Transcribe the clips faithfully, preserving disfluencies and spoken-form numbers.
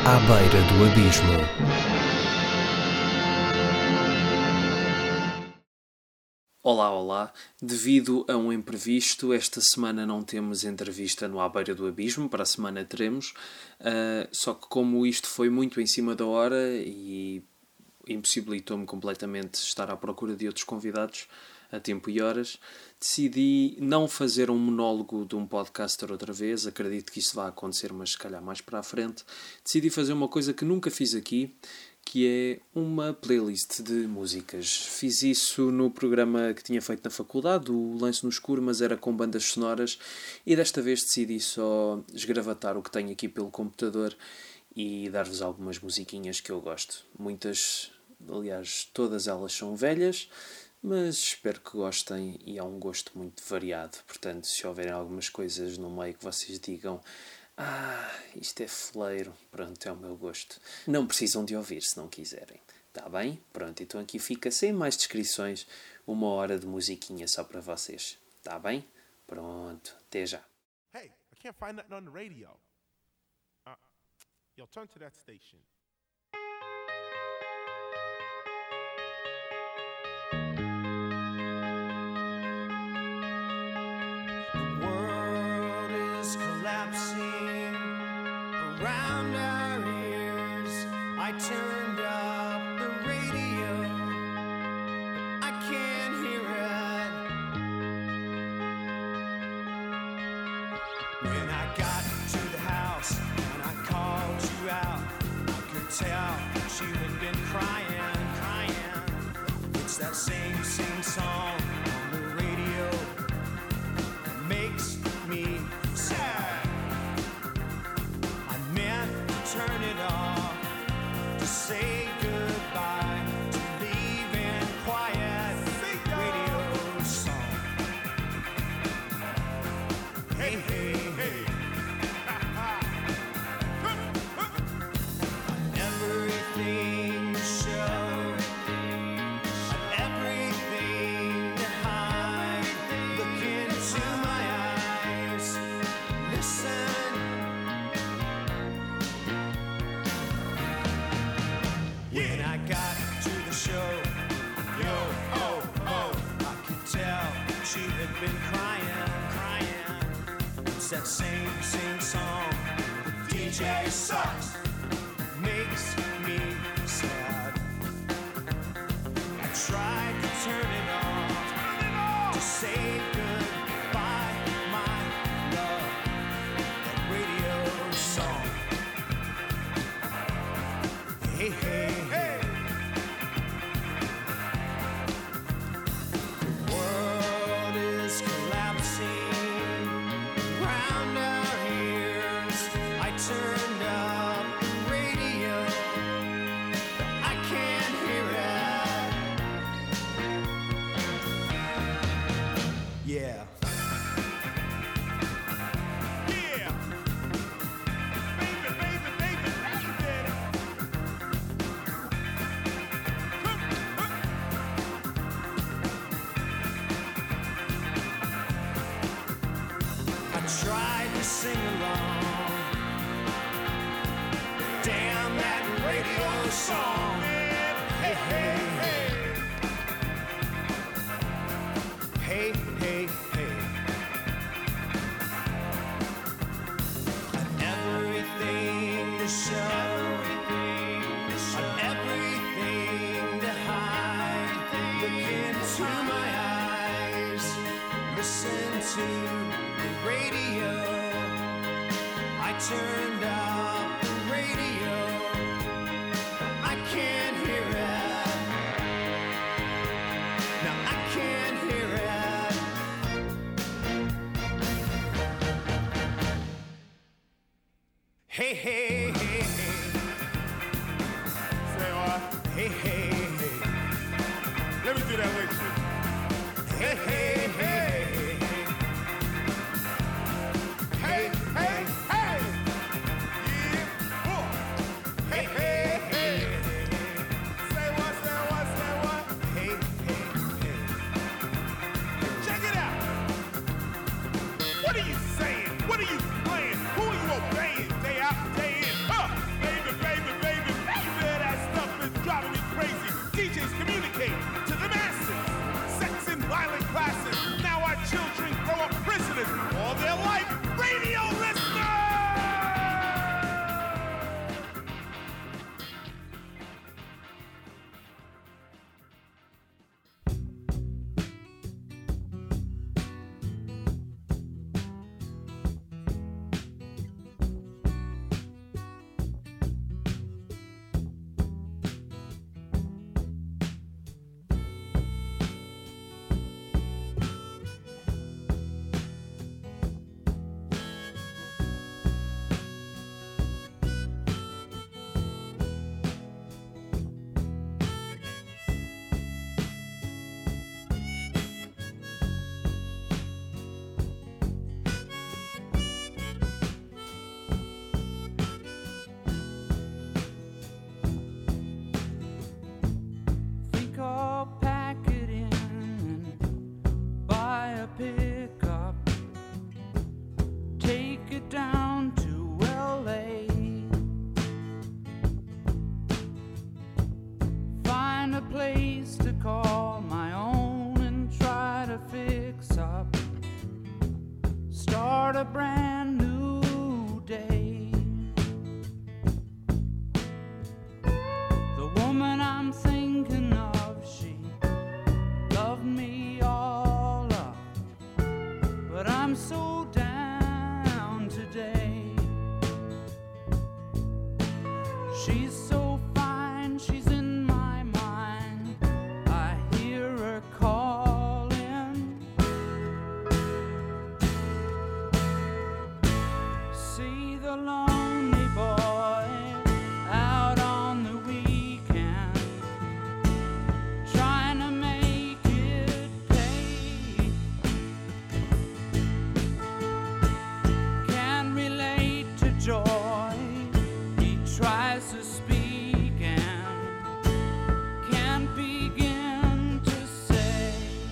À beira do abismo. Olá, olá. Devido a um imprevisto, esta semana não temos entrevista no À Beira do Abismo, para a semana teremos, uh, só que como isto foi muito em cima da hora e impossibilitou-me completamente estar à procura de outros convidados a tempo e horas, decidi não fazer um monólogo de um podcaster outra vez. Acredito que isso vai acontecer, mas se calhar mais para a frente. Decidi fazer uma coisa que nunca fiz aqui, que é uma playlist de músicas. Fiz isso no programa que tinha feito na faculdade, o Lance no Escuro, mas era com bandas sonoras, e desta vez decidi só esgravatar o que tenho aqui pelo computador e dar-vos algumas musiquinhas que eu gosto. Muitas, aliás, todas elas são velhas, mas espero que gostem e há um gosto muito variado. Portanto, se houverem algumas coisas no meio que vocês digam: ah, isto é fleiro, pronto, é o meu gosto, não precisam de ouvir se não quiserem. Está bem? Pronto, então aqui fica, sem mais descrições, uma hora de musiquinha só para vocês. Está bem? Pronto, até já. Hey, I can't find nothing on the radio. Uh, yo, turn to that station. The world is collapsing around our ears. I turned up the radio, but I can't hear it. When I got to the house and I called you out, I could tell that you had been crying, crying. It's that same, same song on the radio that makes me sad. I meant to turn it off, to say goodbye, to leave in quiet radio song. Hey, hey, hey. Everything you show, everything to hide. Look into my eyes, listen. When I got to the show, yo, oh, oh, I could tell she had been crying, crying. It's that same, same song. The D J sucks, makes me sad. I tried to turn it off, to say goodbye, my love. That radio song. Hey, hey, hey. The world is collapsing around our ears. I turned up the radio, but I can't hear it. Yeah. Yeah. Baby, baby, baby, baby. I tried to sing along. Damn that radio song. Hey, hey, hey. Hey, hey, hey. On everything to show, on everything to hide. Look into my eyes, listen to the radio. I turned up the radio, I can't hear it. Now I can't hear it. Hey, hey, hey, hey. Say what? Hey, hey, hey. Let me do that with you. Hey, hey, hey. Hey, hey, hey. Yeah, boy. Hey, hey, hey. Say what, say what, say what. Hey, hey, hey. Check it out. What are you saying? What are you playing? Who are you obeying? Day out, day in. Huh, baby, down to L A. Find a place to call my own and try to fix up. Start a brand new day. The woman I'm thinking of, she loved me all up, but I'm so down today. She's so fine, she's in my mind. I hear her calling. See the lonely boy out on the weekend, trying to make it pay. Can't relate to joy, he tries to speak and can't begin to say.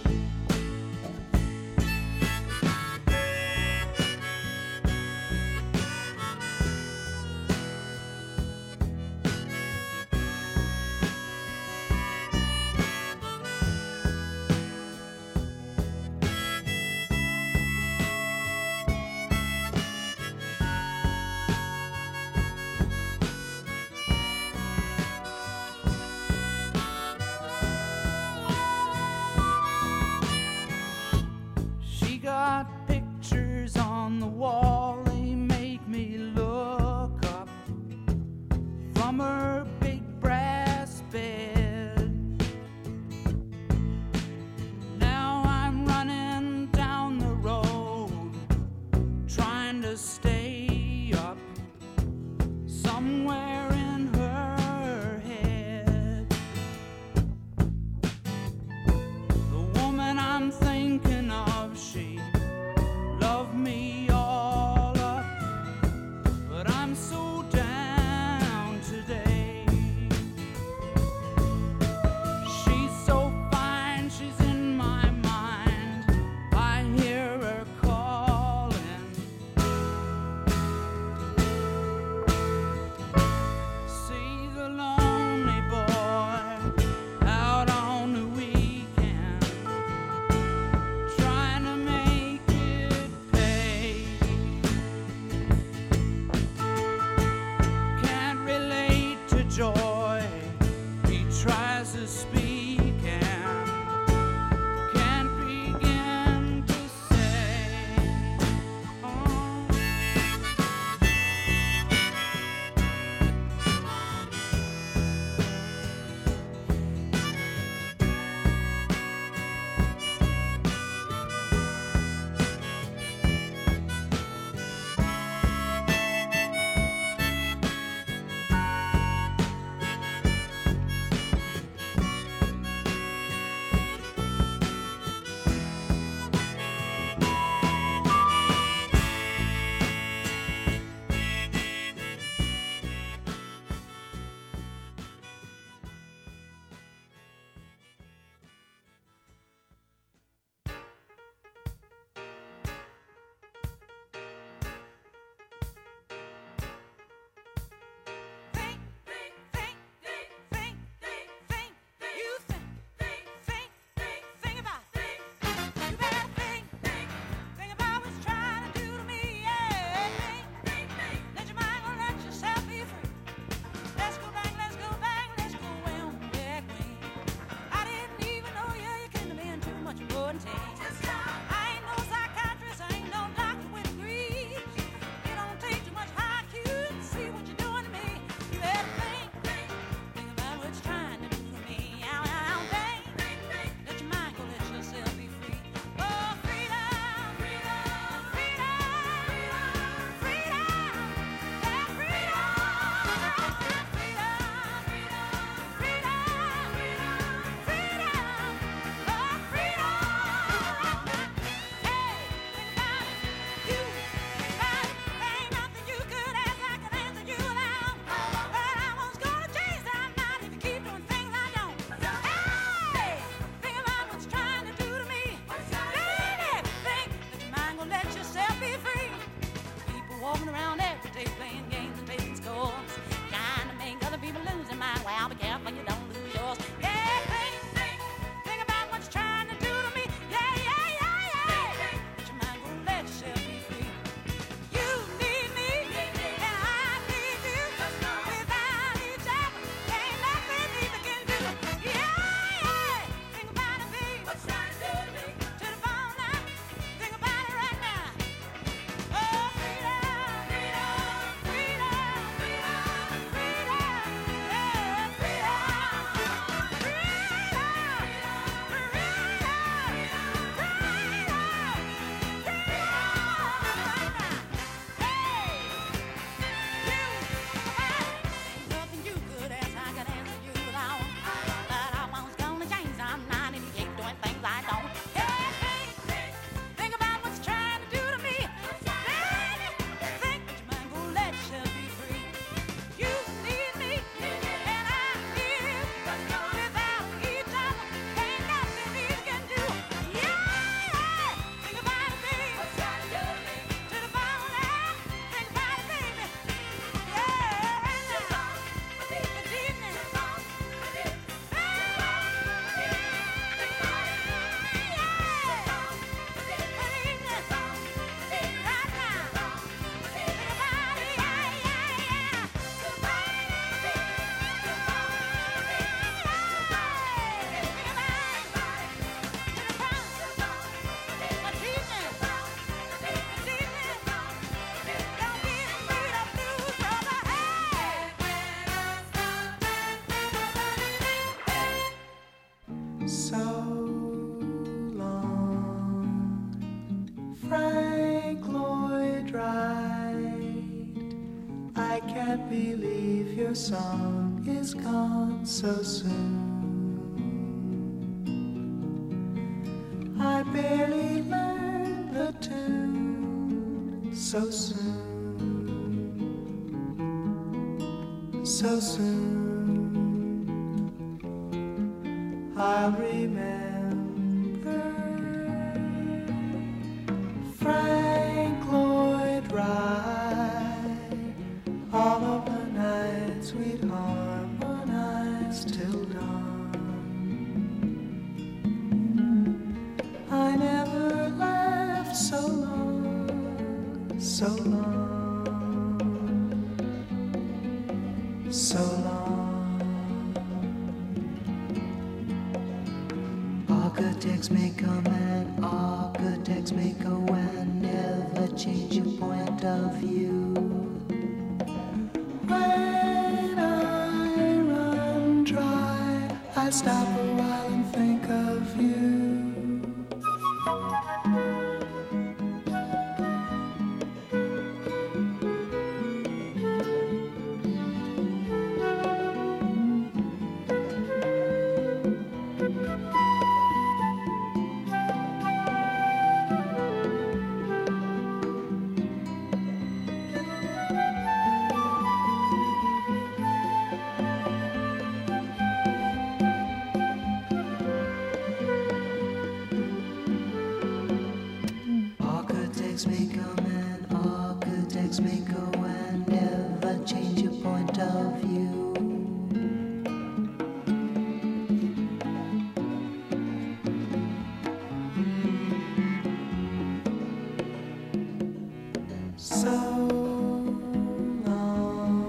She got pictures on the wall, they make me look up from her big brass bed. Now I'm running down the road, trying to stay up somewhere in her head. The woman I'm thinking of, she loved me all up, but I'm so down today. She's so fine, she's in my mind. I hear her calling. walking around every day playing games and taking scores, trying to make other people lose their mind. Well, be careful you don't lose yours. Yeah, think, think, think about what you're trying to do to me. Yeah, yeah, yeah, yeah. But your mind won't let yourself be free. You need me, and I need you. Without each other, there ain't nothing either can do. Yeah, yeah. Think about it, babe. What you trying to do to me? To the bone now. Think about it right now. Oh, freedom, freedom, freedom, freedom, freedom, yeah, freedom, freedom, freedom, nothing you could ask, I can answer you without. But I was gonna change, I'm not, and you keep doing things I don't. Hey, hey, hey, think about what you're trying to do to me. Baby, think that your mind gonna let yourself be free. You need me, and I need you. Without each other, ain't nothing we can do. Yeah, yeah, think about it, baby. To the bone now, think about it, baby. Yeah, the deepness. So long, Frank Lloyd Wright. I can't believe your song is gone so soon. I barely learned the tune so soon, so soon. I'll remember Frank Lloyd Wright. All of the nights we'd harmonize till dawn. I never laughed so long, so long, so long. Architects may come and architects may go and never change your point of view. When I run dry, I stop a while and think of you. Architects may come and architects may go and never change your point of view. So long,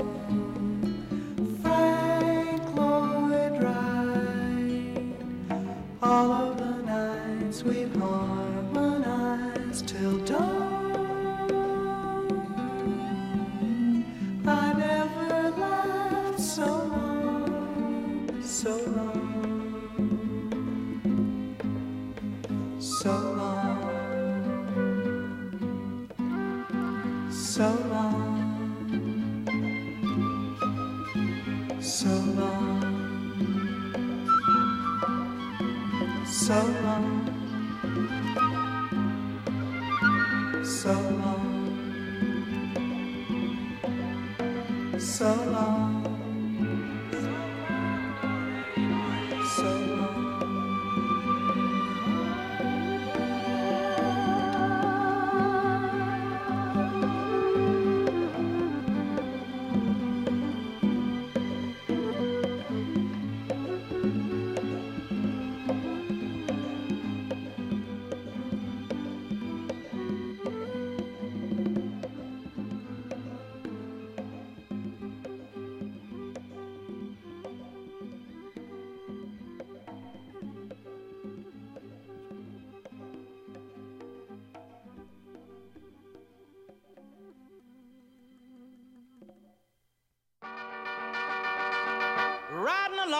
Frank Lloyd Wright. All of the nights we've harmonized till dawn. I never laughed so long, so long, so long, so long, so long, so long, so long, so long, so long.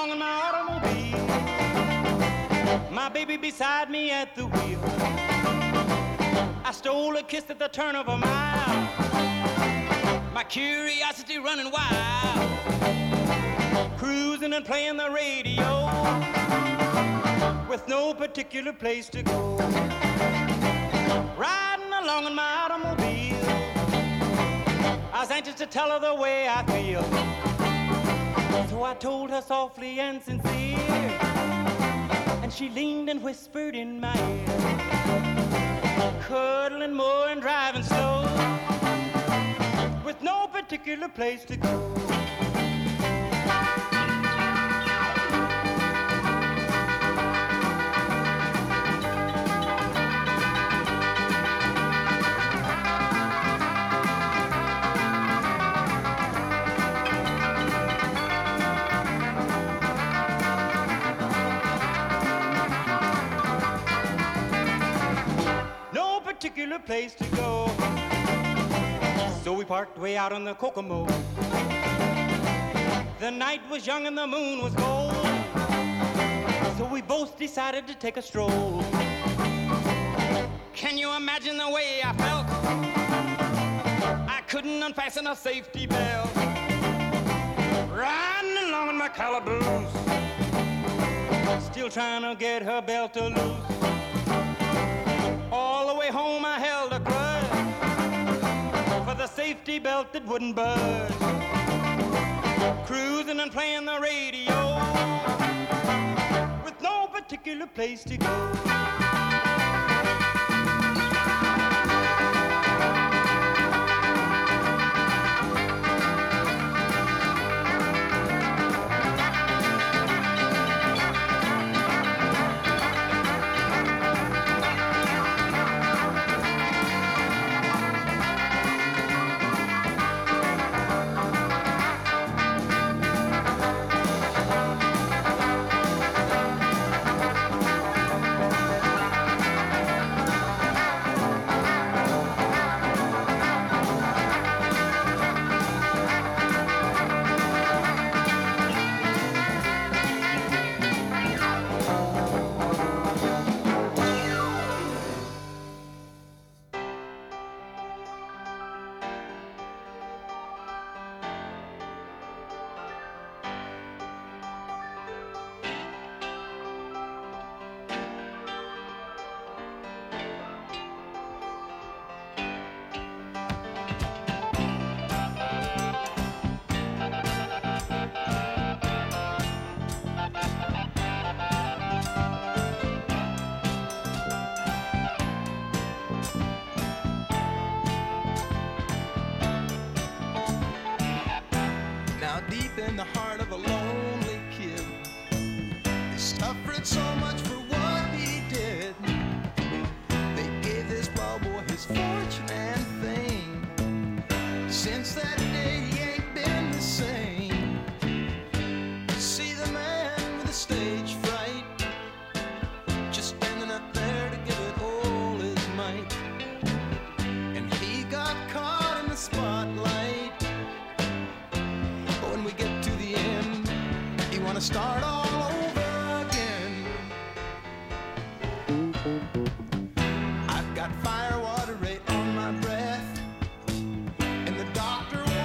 along in my automobile, my baby beside me at the wheel. I stole a kiss at the turn of a mile, my curiosity running wild, cruising and playing the radio with no particular place to go. Riding along in my automobile, I was anxious to tell her the way I feel. So I told her softly and sincere, and she leaned and whispered in my ear, cuddling more and driving slow, with no particular place to go. Particular place to go. So we parked way out on the Kokomo. The night was young and the moon was gold, so we both decided to take a stroll. Can you imagine the way I felt? I couldn't unfasten a safety belt, riding along in my calaboose, still trying to get her belt to loose. All the way home I held a grudge for the safety belt that wouldn't budge, cruising and playing the radio with no particular place to go. In the heart of a lonely kid, he suffered so much for what he did. They gave this wild boy his fortune and fame. Since that day he ain't been the same. See the man with the stage fright, just standing up there to give it all his might, and he got caught in the spotlight. When we get to the end, you wanna start all over again. I've got fire water right on my breath, and the doctor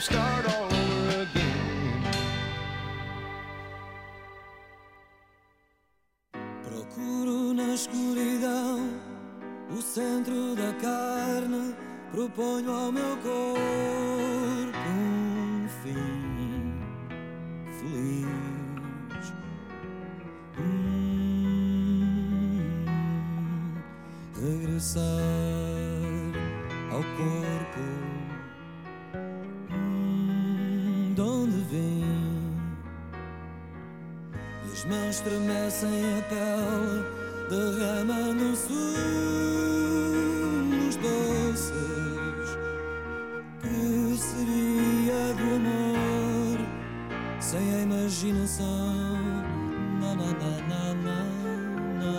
start all over again. Procuro na escuridão o centro da carne, proponho ao meu corpo um fim feliz. Hum, regressar ao corpo hum, de onde vim. E as mãos estremecem a pele, derramando sumos doces. Que seria do amor sem a imaginação? Na, na, na, na, na, na.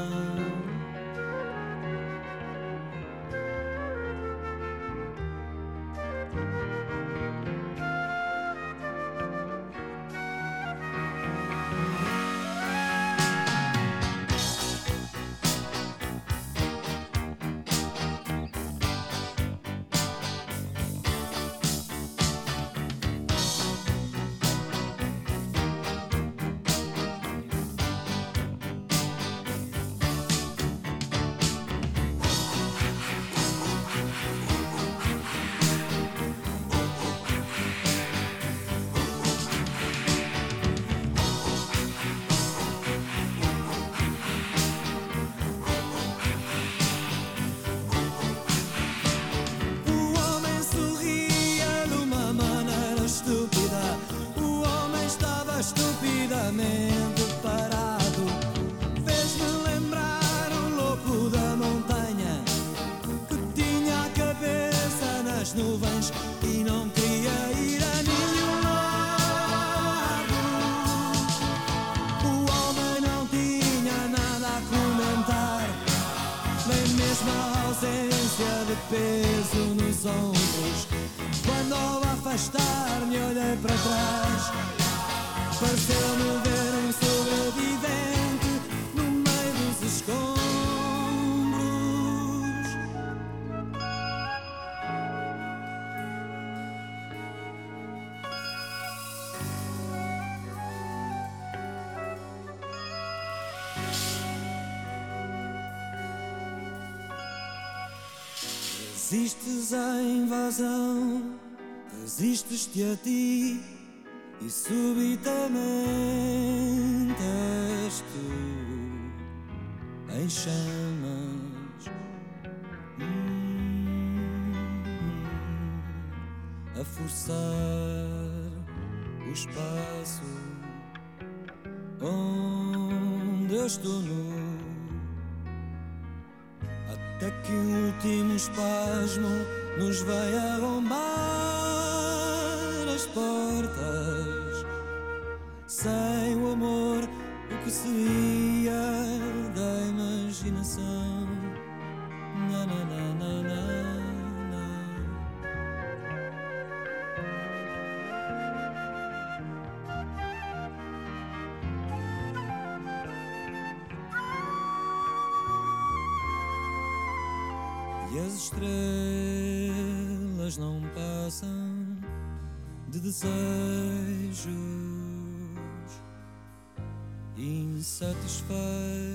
Estupidamente parado, fez-me lembrar um louco da montanha que tinha a cabeça nas nuvens e não queria ir a nenhum lado. O homem não tinha nada a comentar, nem mesmo a ausência de peso nos ombros. Quando ao afastar-me olhei para trás, pareceu-me ver um sobrevivente no meio dos escombros. Resistes à invasão, resistes-te a ti, e subitamente és tu em chamas, hum, a forçar o espaço onde eu estou nu, até que o último espasmo nos vai arrombar as portas. Sem o amor, o que seria da imaginação? Na, na, na, na, na, na. E as estrelas não passam de desejos insatisfeitos.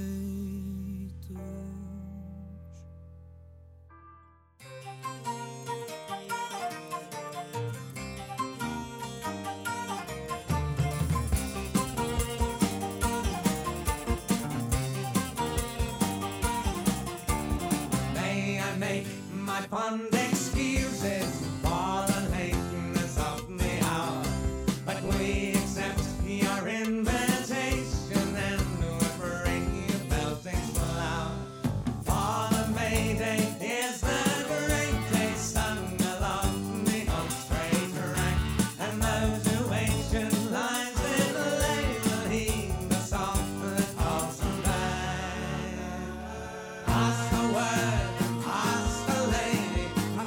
May I make my fond excuses for the lateness of the hour, but we accept your invitation and we'll bring you belting loud. For the May Day is the great day sung along the home straight rank, and those who ancient lines will label heed the song that calls them back. Ask the word, ask the lady,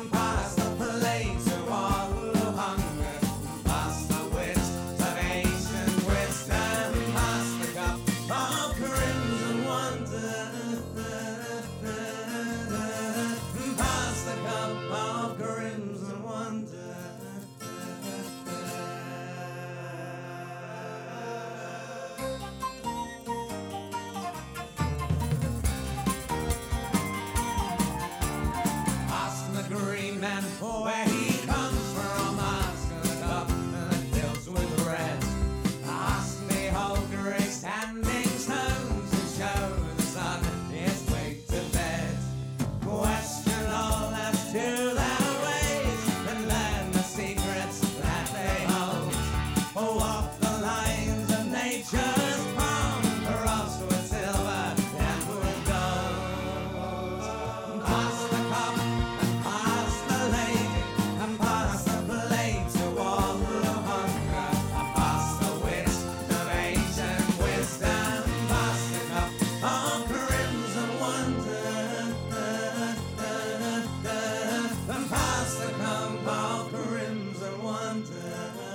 Ask the green man where he comes from. Ask the cup that fills with red. Ask the whole great standing stones and show the sun his way to bed. Question all as to their ways and learn the secrets that they hold. Walk the lines of nature's palm, crossed with silver and with gold. Pass the cup and pass the lady, and pass the blade to all who hunger, and pass the wit of ancient wisdom. Pass the cup of crimson wonder, and pass the cup of crimson wonder.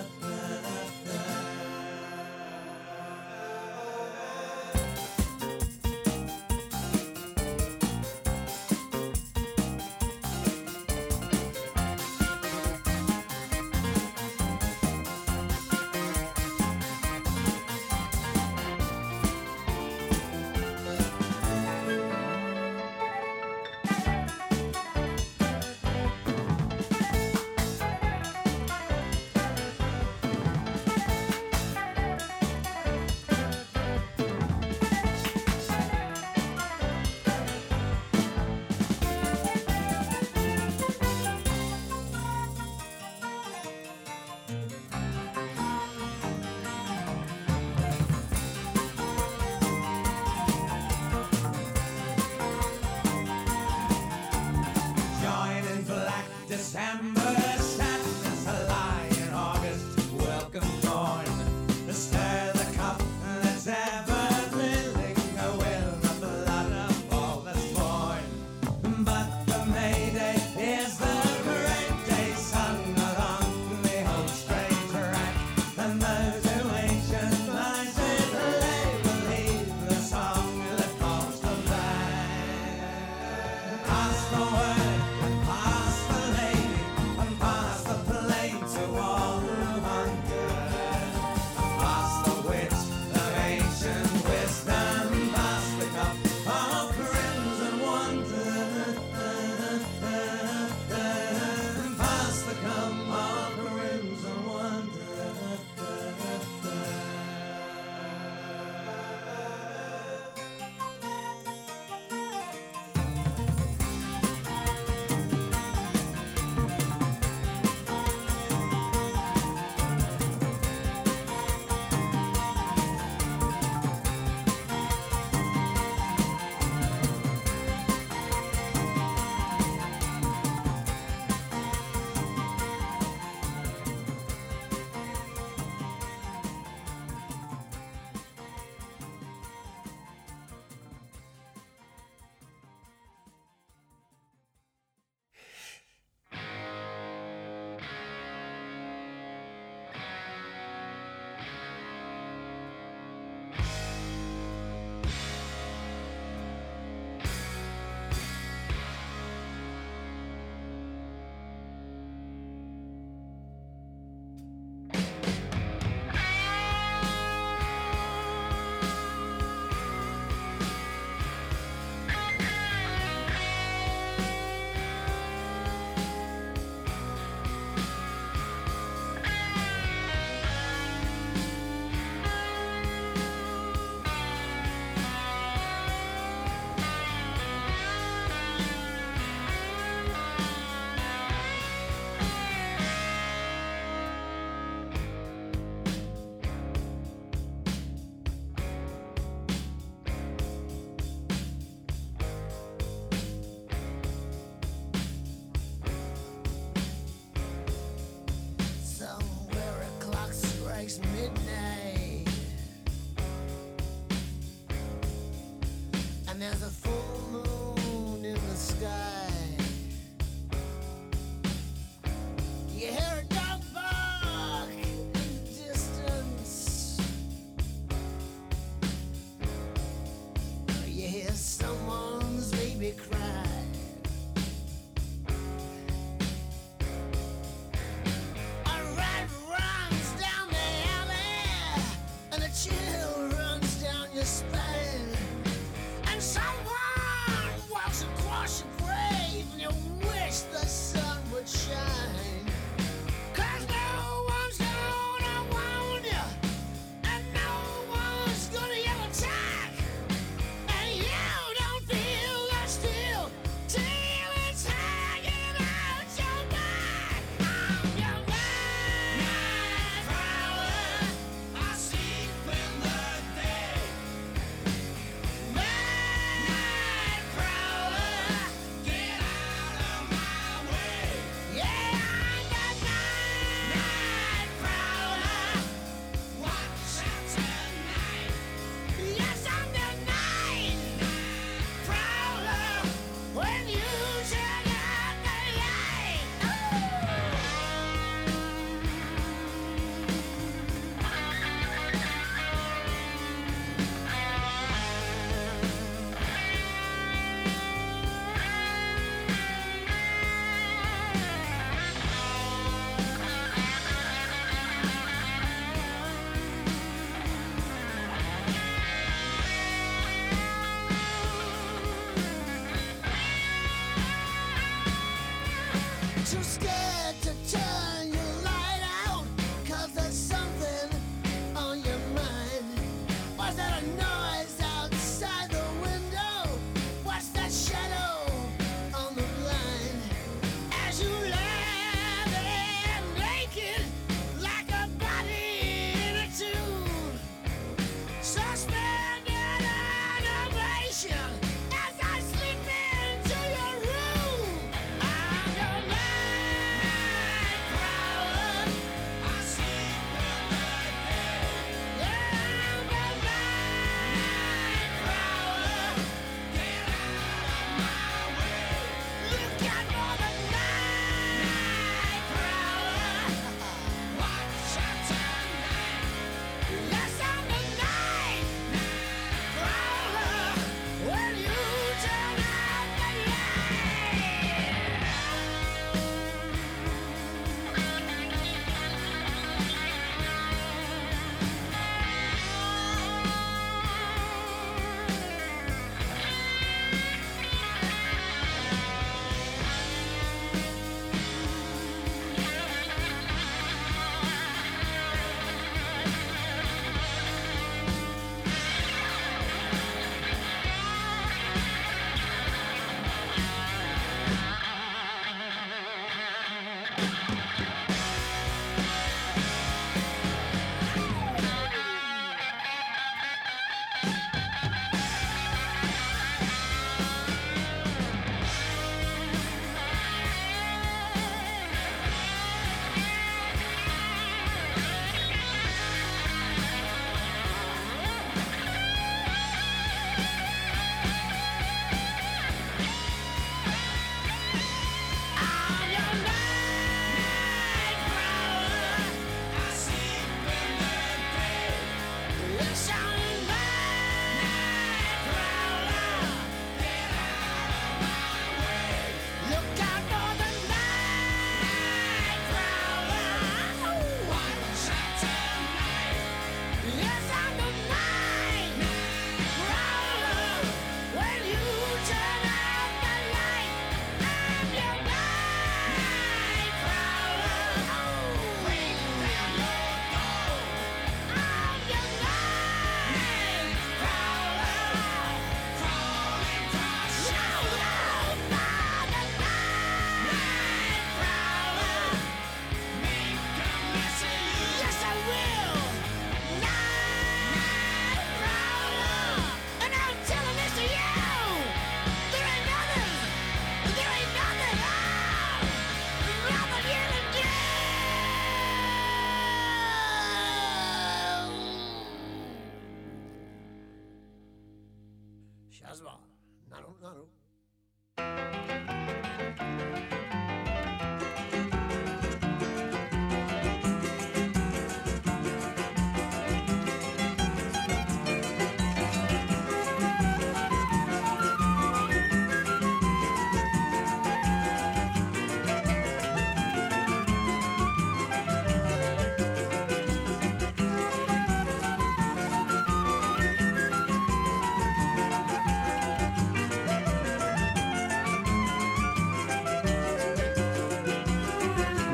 Join in black December sadness, a lie in August, welcome dawn. Stir the cup that's ever filling, will the blood of all that's born. But the May Day is the great day sung along the old straight track, and those who ancient blinded lay believe the song that calls them back. Pass the word and pass the lady, and pass the plate to all who hunger. Pass the wit of ancient wisdom, pass the cup of crimson wonder. Pass the cup of crimson wonder. Somewhere a clock strikes midnight, and there's a full moon in the sky. You hear a dog bark in the distance, you hear someone's baby cry. A rat runs down the alley, and a chill runs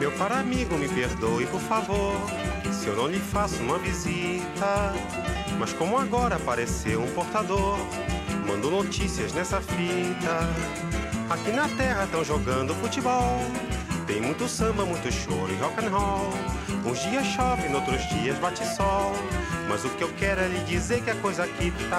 Meu caro amigo, me perdoe, por favor, se eu não lhe faço uma visita. Mas como agora apareceu um portador, mando notícias nessa fita. Aqui na terra tão jogando futebol, tem muito samba, muito choro e rock and roll. Uns dias chove, noutros dias bate sol, mas o que eu quero é lhe dizer que a coisa aqui tá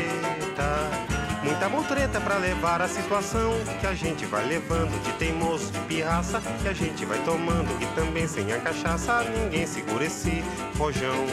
preta. Muita mutreta pra levar a situação, que a gente vai levando de teimoso, de pirraça, que a gente vai tomando, e também sem a cachaça ninguém segura esse rojão.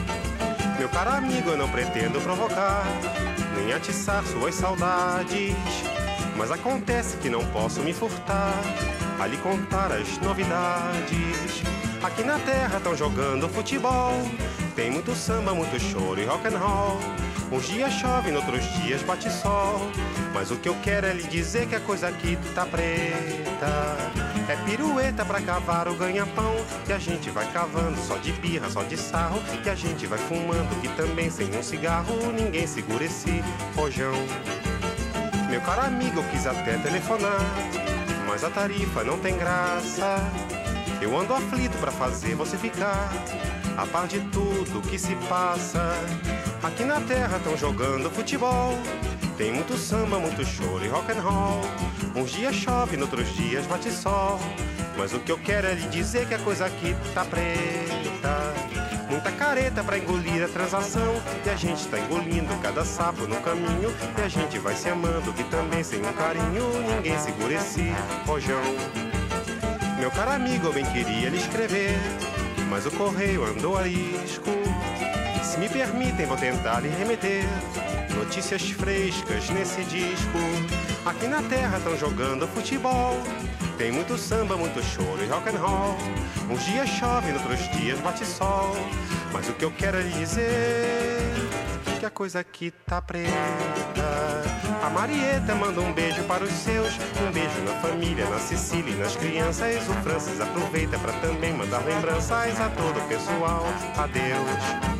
Meu caro amigo, eu não pretendo provocar, nem atiçar suas saudades, mas acontece que não posso me furtar a lhe contar as novidades. Aqui na terra tão jogando futebol, tem muito samba, muito choro e rock and roll. Uns dias chove, noutros dias bate sol, mas o que eu quero é lhe dizer que a coisa aqui tá preta. É pirueta pra cavar o ganha-pão, que a gente vai cavando só de birra, só de sarro, que a gente vai fumando, que também sem um cigarro ninguém segura esse rojão. Meu caro amigo, eu quis até telefonar, mas a tarifa não tem graça. Eu ando aflito pra fazer você ficar a par de tudo que se passa. Aqui na terra tão jogando futebol, tem muito samba, muito choro e rock and roll. Uns dias chove, noutros dias bate sol, mas o que eu quero é lhe dizer que a coisa aqui tá preta. Muita careta pra engolir a transação, e a gente tá engolindo cada sapo no caminho, e a gente vai se amando, que também sem um carinho ninguém segura esse rojão. Meu caro amigo, eu bem queria lhe escrever, mas o correio andou a risco. Se me permitem, vou tentar lhe remeter notícias frescas nesse disco. Aqui na terra tão jogando futebol, tem muito samba, muito choro e rock and roll. Uns dias chove, noutros dias bate sol, mas o que eu quero é lhe dizer que a coisa aqui tá preta. A Marieta manda um beijo para os seus, um beijo na família, na Sicília e nas crianças. O Francis aproveita para também mandar lembranças a todo o pessoal. Adeus.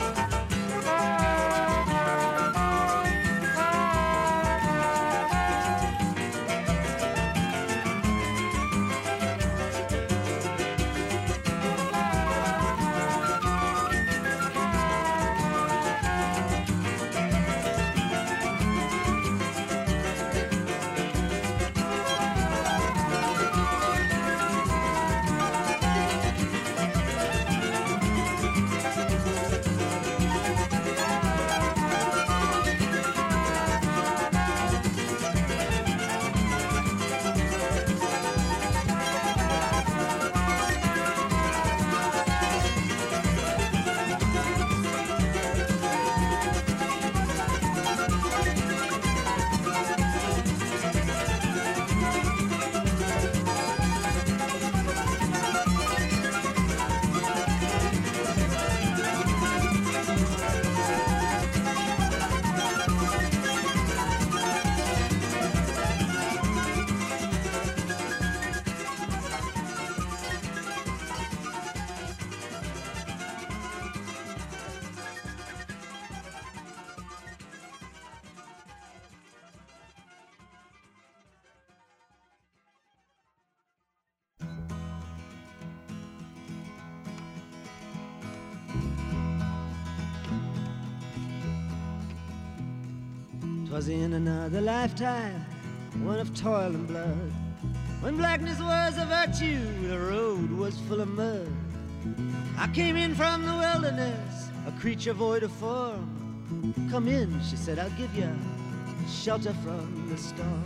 Was in another lifetime, one of toil and blood, when blackness was a virtue, the road was full of mud. I came in from the wilderness, a creature void of form. Come in, she said, I'll give you shelter from the storm.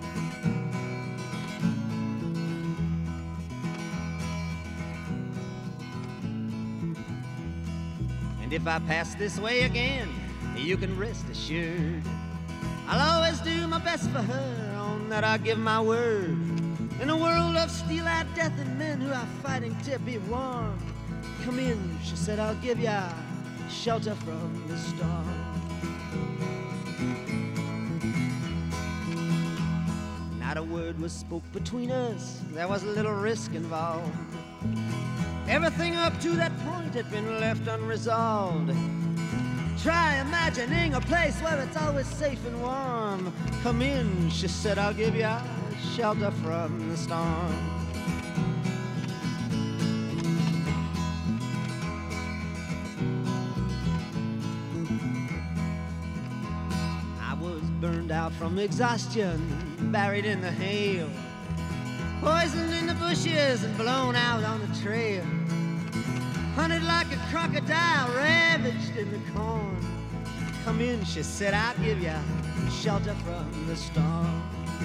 And if I pass this way again, you can rest assured I'll always do my best for her, on that I give my word. In a world of steel-eyed death and men who are fighting to be warm, come in, she said, I'll give ya shelter from the storm. Not a word was spoke between us, there was a little risk involved. Everything up to that point had been left unresolved. Try imagining a place where it's always safe and warm. Come in, she said, I'll give you shelter from the storm. burned out from exhaustion, buried in the hail, poisoned in the bushes and blown out on the trail, hunted like a crocodile, ravaged in the corn. Come in, she said, I'll give you shelter from the storm.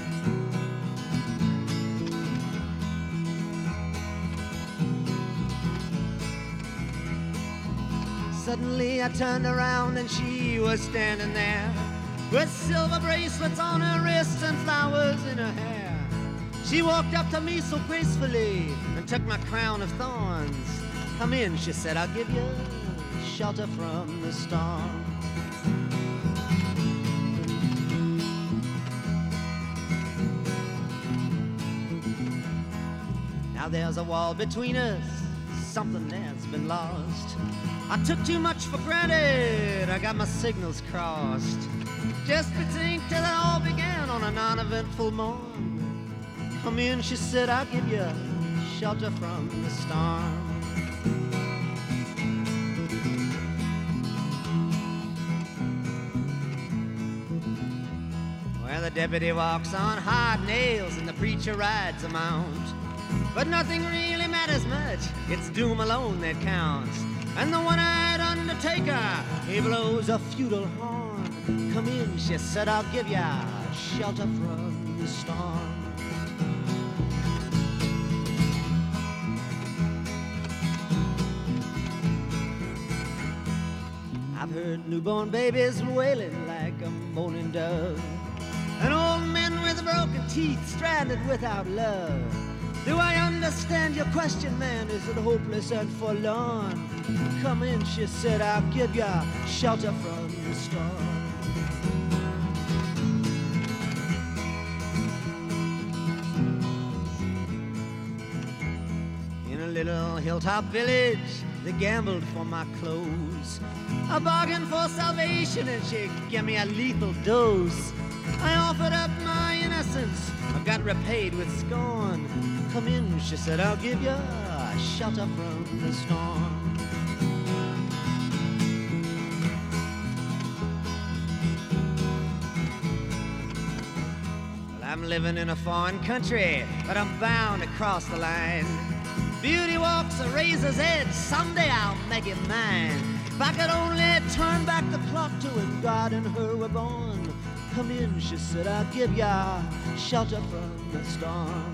Suddenly I turned around and she was standing there with silver bracelets on her wrists and flowers in her hair. She walked up to me so gracefully and took my crown of thorns. Come in, she said, I'll give you shelter from the storm. Now there's a wall between us, something that's been lost. I took too much for granted, I got my signals crossed. Just think till it all began on a non-eventful morn. Come in, she said, I'll give you shelter from the storm. Well, the deputy walks on hard nails and the preacher rides a mount. But nothing really matters much, it's doom alone that counts. And the one-eyed undertaker, he blows a feudal horn. Come in, she said, I'll give ya shelter from the storm. I've heard newborn babies wailing like a moaning dove, and old men with broken teeth stranded without love. Do I understand your question, man? Is it hopeless and forlorn? Come in, she said, I'll give ya shelter from the storm. In a little hilltop village, they gambled for my clothes. I bargained for salvation and she gave me a lethal dose. I offered up my innocence, I got repaid with scorn. Come in, she said, I'll give you shelter from the storm. Well, I'm living in a foreign country, but I'm bound to cross the line. Beauty walks a razor's edge, someday I'll make it mine. If I could only turn back the clock to when God and her were born. Come in, she said, I'll give ya shelter from the storm.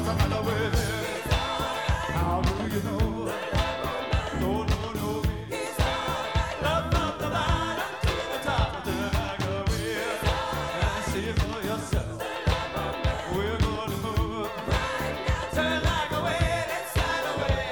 What's the matter with it? How do you know? No, no, no. He's alright. Love from the bottom to the top of the Niagara River. And see for yourself. We're gonna move right now. Turn like a whale inside a whale.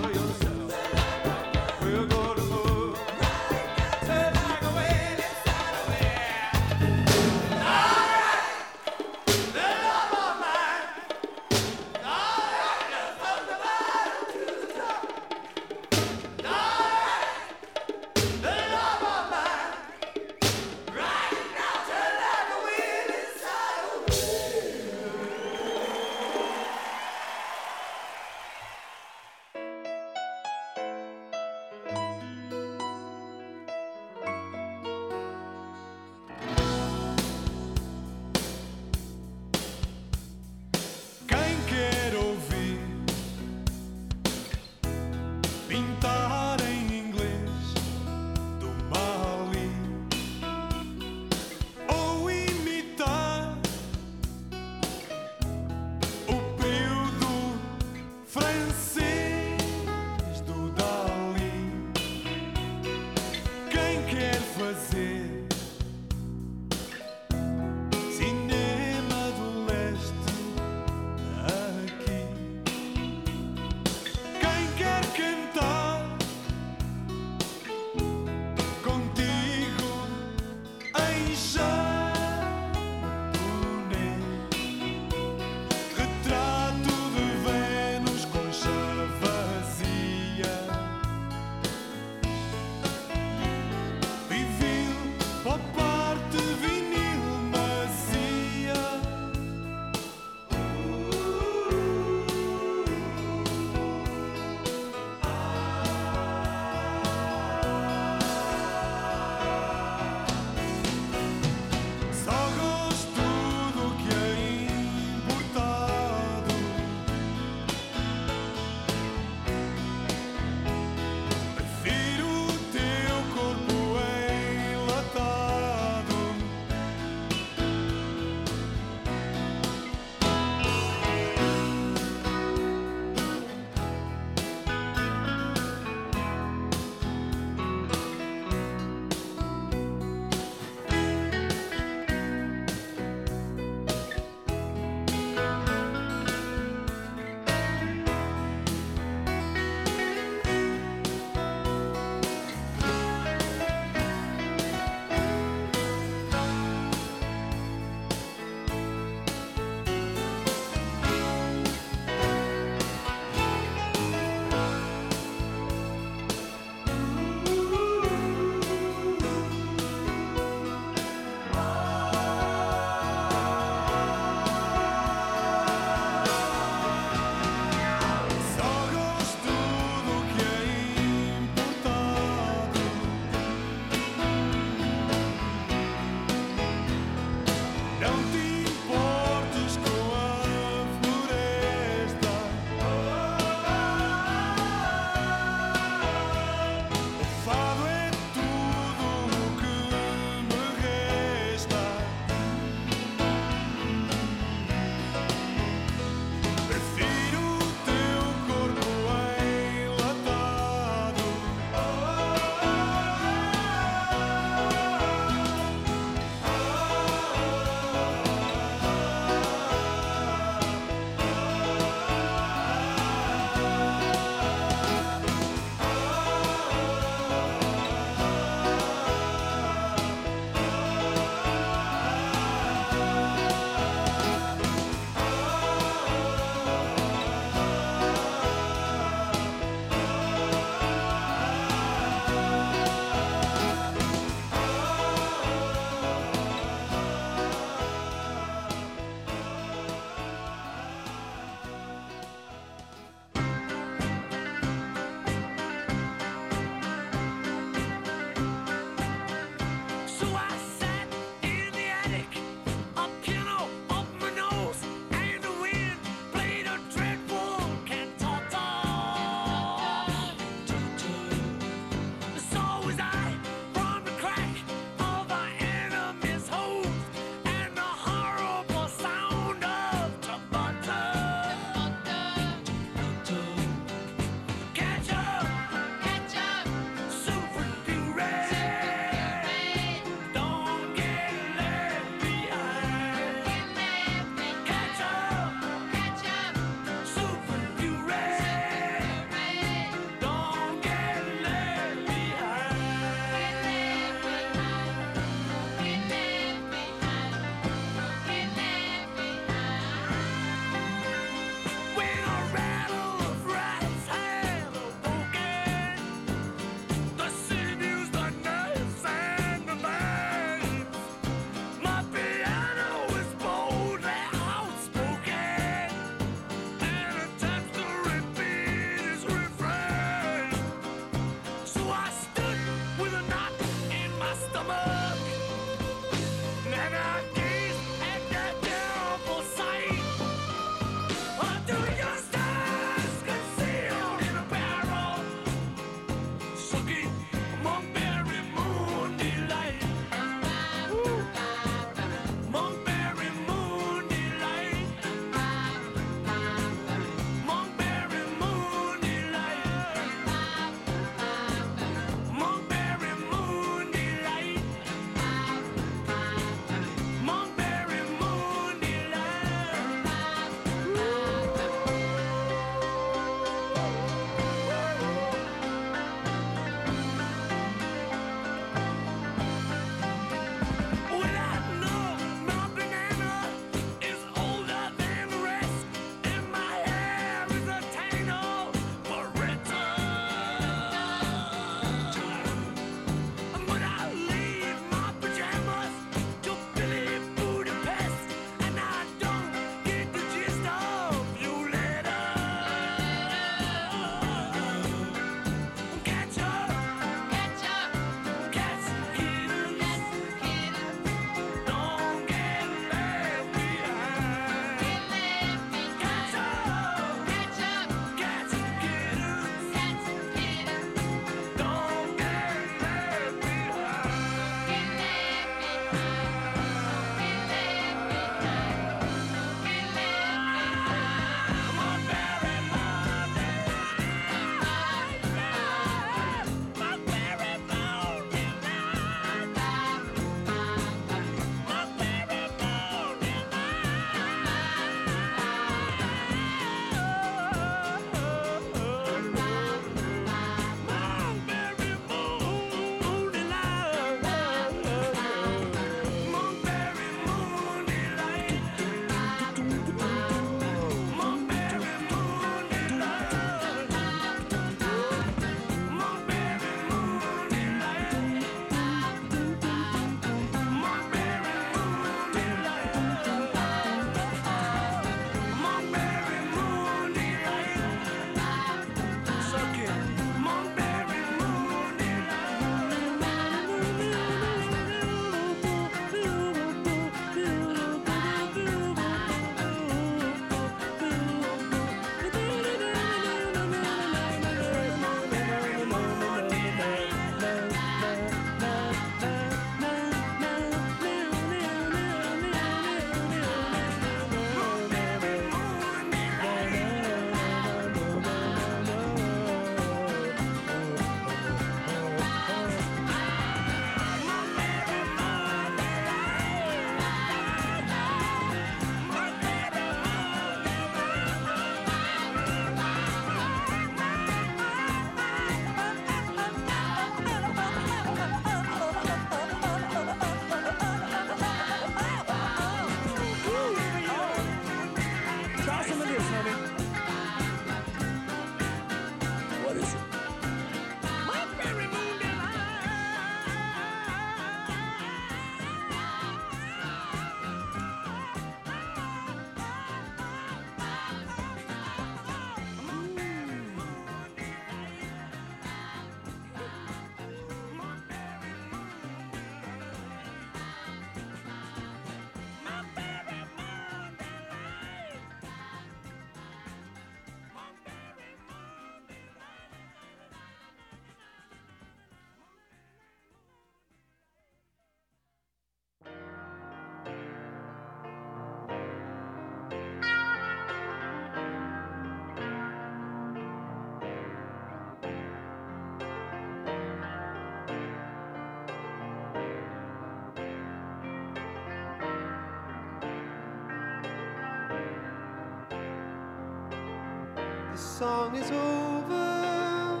The song is over,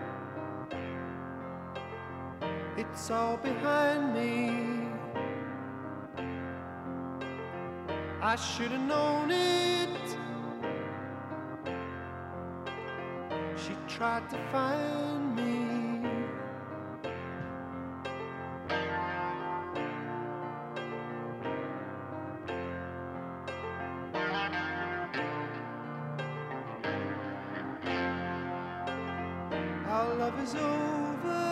it's all behind me. I should have known it. She tried to find me. Our love is over.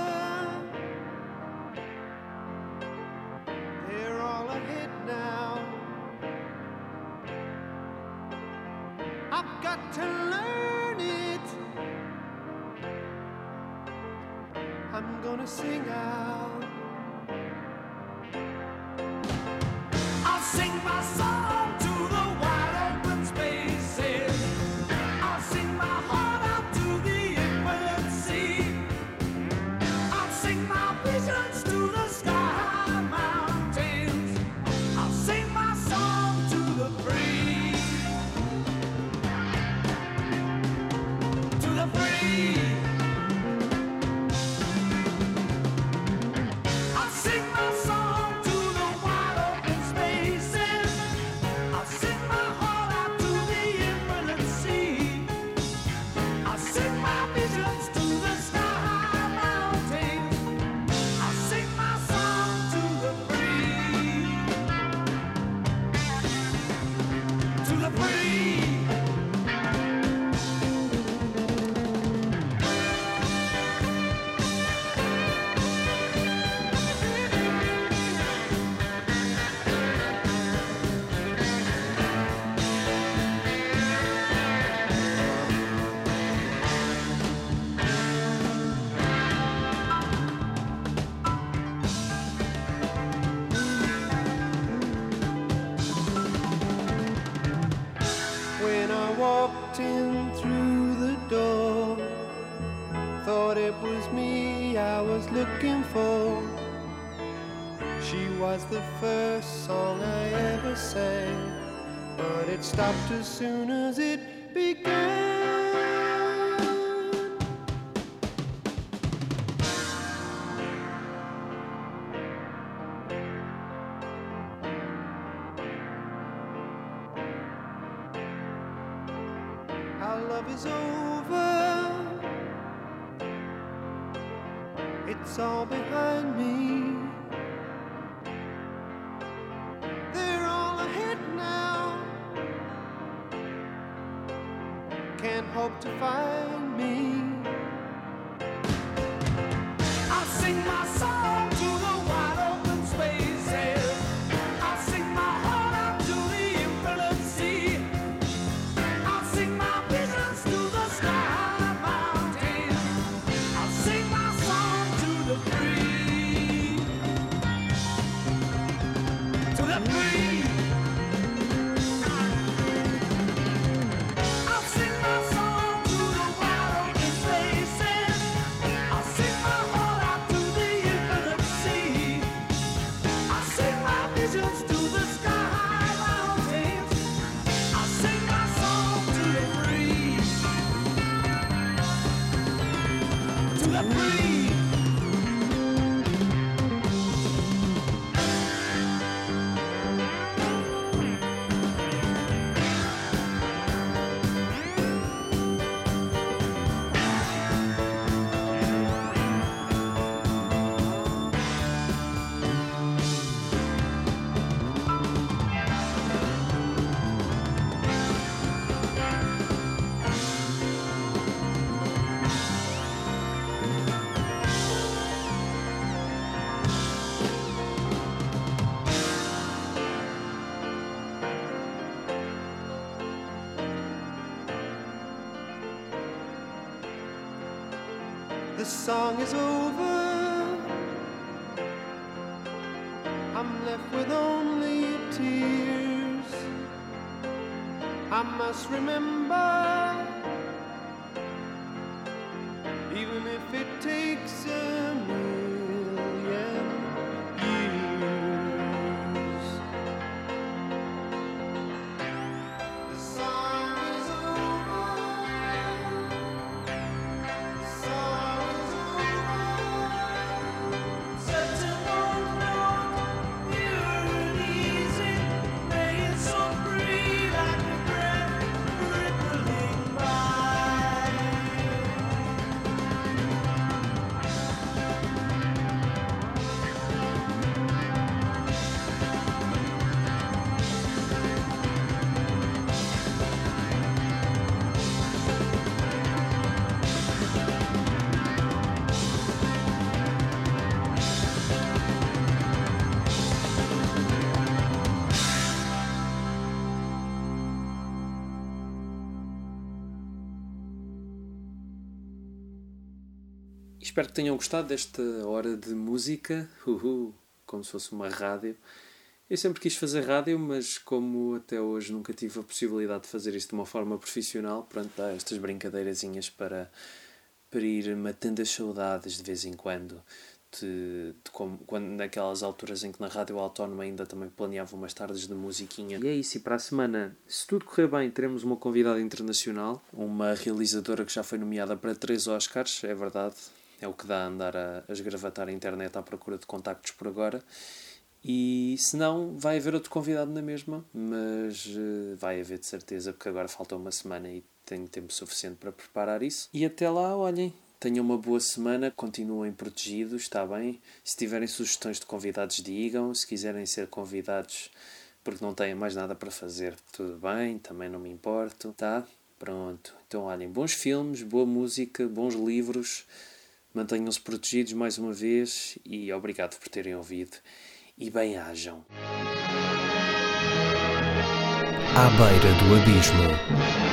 They're all ahead now. I've got to learn it. I'm gonna sing out. I'll sing my song to the wide open spaces. I'll sing my heart out to the infinite sea. I'll sing my visions to the sky mountains. I'll sing my song to the free. To the free. I'll sing my song to the wide open spaces. I'll sing my heart out to the infinite sea. I'll sing my visions to the sky mountains. I'll sing my song to the free. To the free. When I walked in through the door, thought it was me I was looking for. She was the first song I ever sang, but it stopped as soon as it began. Our love is over, it's all behind me. They're all ahead now, can't hope to find me. I'll sing my song to the wide open spaces. I'll sing my heart out to the infinite sea. I'll sing my visions to the sky mountains. I'll sing my song to the free. To the free. I'll sing my song to the wide open spaces. I'll sing my heart out to the infinite sea. I'll sing my visions to the sky mountains. I'll sing my song to the free. To the free. The song is over, I'm left with only tears. I must remember, even if it takes a million years. The song is over, Espero que tenham gostado desta hora de música, uhul, como se fosse uma rádio. Eu sempre quis fazer rádio, mas como até hoje nunca tive a possibilidade de fazer isto de uma forma profissional, pronto, dá estas brincadeirazinhas para, para ir matando as saudades de vez em quando. De, de como, quando, naquelas alturas em que na Rádio Autónoma ainda também planeava umas tardes de musiquinha. E é isso, e para a semana, se tudo correr bem, teremos uma convidada internacional, uma realizadora que já foi nomeada para três Oscars, é verdade, é o que dá a andar a, a esgravatar a internet à procura de contactos por agora. E se não, vai haver outro convidado na mesma, mas uh, vai haver de certeza, porque agora falta uma semana e tenho tempo suficiente para preparar isso. E até lá, olhem, tenham uma boa semana, continuem protegidos, está bem? Se tiverem sugestões de convidados, digam. Se quiserem ser convidados porque não têm mais nada para fazer, tudo bem, também não me importo, tá? Pronto. Então, olhem, bons filmes, boa música, bons livros, mantenham-se protegidos mais uma vez e obrigado por terem ouvido. E bem-ajam. À beira do abismo.